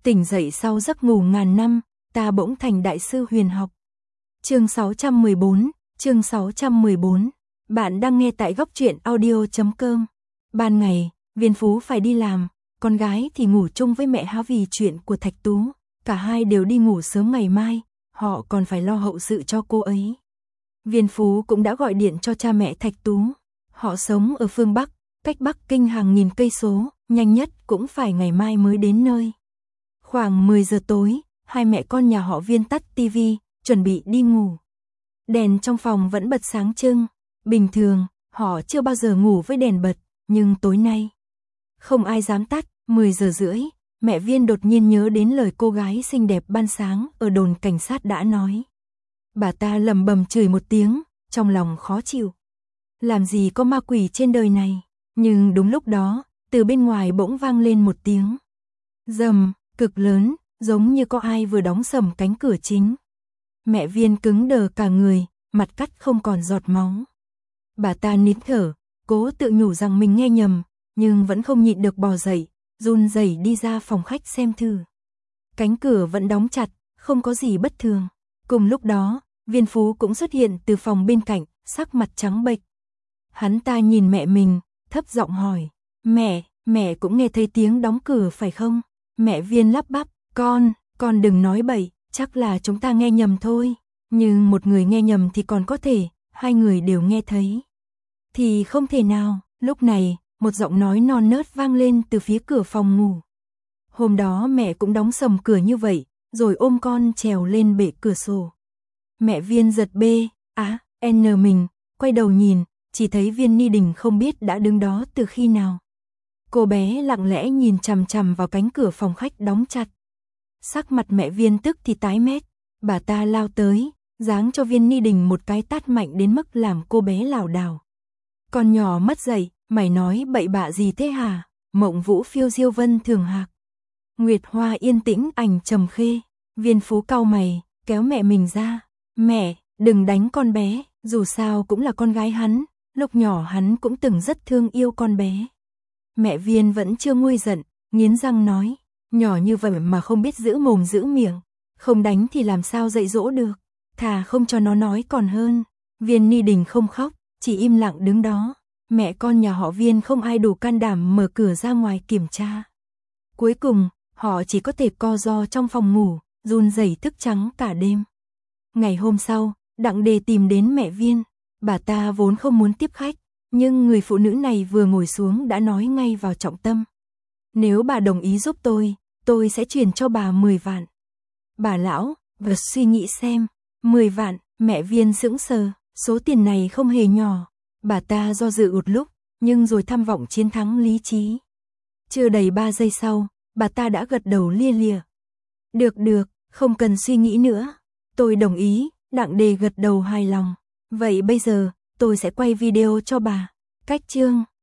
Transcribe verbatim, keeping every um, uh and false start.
Tỉnh dậy sau giấc ngủ ngàn năm, ta bỗng thành đại sư huyền học. Chương sáu trăm mười bốn, chương sáu trăm mười bốn. Bạn đang nghe tại góc truyện audio chấm com. Ban ngày, Viên Phú phải đi làm, con gái thì ngủ chung với mẹ Há vì chuyện của Thạch Tú. Cả hai đều đi ngủ sớm ngày mai, họ còn phải lo hậu sự cho cô ấy. Viên Phú cũng đã gọi điện cho cha mẹ Thạch Tú. Họ sống ở phương Bắc, cách Bắc Kinh hàng nghìn cây số, nhanh nhất cũng phải ngày mai mới đến nơi. Khoảng mười giờ tối, hai mẹ con nhà họ Viên tắt tivi, chuẩn bị đi ngủ. Đèn trong phòng vẫn bật sáng trưng. Bình thường, họ chưa bao giờ ngủ với đèn bật, nhưng tối nay không ai dám tắt. Mười giờ rưỡi, mẹ Viên đột nhiên nhớ đến lời cô gái xinh đẹp ban sáng ở đồn cảnh sát đã nói. Bà ta lầm bầm chửi một tiếng, trong lòng khó chịu. Làm gì có ma quỷ trên đời này. Nhưng đúng lúc đó, từ bên ngoài bỗng vang lên một tiếng rầm cực lớn, giống như có ai vừa đóng sầm cánh cửa chính. Mẹ Viên cứng đờ cả người, mặt cắt không còn giọt máu. Bà ta nín thở, cố tự nhủ rằng mình nghe nhầm, nhưng vẫn không nhịn được bò dậy, run rẩy đi ra phòng khách xem thử. Cánh cửa vẫn đóng chặt, không có gì bất thường. Cùng lúc đó, Viên Phú cũng xuất hiện từ phòng bên cạnh, sắc mặt trắng bệch. Hắn ta nhìn mẹ mình, thấp giọng hỏi, mẹ, mẹ cũng nghe thấy tiếng đóng cửa phải không? Mẹ Viên lắp bắp, con, con đừng nói bậy, chắc là chúng ta nghe nhầm thôi. Nhưng một người nghe nhầm thì còn có thể, hai người đều nghe thấy thì không thể nào. Lúc này, một giọng nói non nớt vang lên từ phía cửa phòng ngủ. Hôm đó mẹ cũng đóng sầm cửa như vậy, rồi ôm con trèo lên bệ cửa sổ. Mẹ Viên giật bê, á, à, n mình, quay đầu nhìn, chỉ thấy Viên Ni Đình không biết đã đứng đó từ khi nào. Cô bé lặng lẽ nhìn chằm chằm vào cánh cửa phòng khách đóng chặt. Sắc mặt mẹ Viên tức thì tái mét, bà ta lao tới, giáng cho Viên Ni Đình một cái tát mạnh đến mức làm cô bé lảo đảo. Con nhỏ mất dậy, mày nói bậy bạ gì thế hả? Mộng Vũ phiêu diêu vân thường hạc. Nguyệt Hoa yên tĩnh ảnh trầm khê. Viên Phú cau mày, kéo mẹ mình ra. Mẹ, đừng đánh con bé, dù sao cũng là con gái hắn, lúc nhỏ hắn cũng từng rất thương yêu con bé. Mẹ Viên vẫn chưa nguôi giận, nghiến răng nói, nhỏ như vậy mà không biết giữ mồm giữ miệng, không đánh thì làm sao dạy dỗ được, thà không cho nó nói còn hơn. Viên Ni Đình không khóc, chỉ im lặng đứng đó. Mẹ con nhà họ Viên không ai đủ can đảm mở cửa ra ngoài kiểm tra. Cuối cùng, họ chỉ có thể co ro trong phòng ngủ, run rẩy thức trắng cả đêm. Ngày hôm sau, Đặng Đề tìm đến mẹ Viên. Bà ta vốn không muốn tiếp khách, nhưng người phụ nữ này vừa ngồi xuống đã nói ngay vào trọng tâm. Nếu bà đồng ý giúp tôi, tôi sẽ chuyển cho bà mười vạn. Bà lão, vật suy nghĩ xem, mười vạn, mẹ Viên sững sờ, số tiền này không hề nhỏ. Bà ta do dự một lúc, nhưng rồi tham vọng chiến thắng lý trí. Chưa đầy ba giây sau, bà ta đã gật đầu lia lịa. Được được, không cần suy nghĩ nữa. Tôi đồng ý. Đặng Đề gật đầu hài lòng. Vậy bây giờ, tôi sẽ quay video cho bà. Cách chương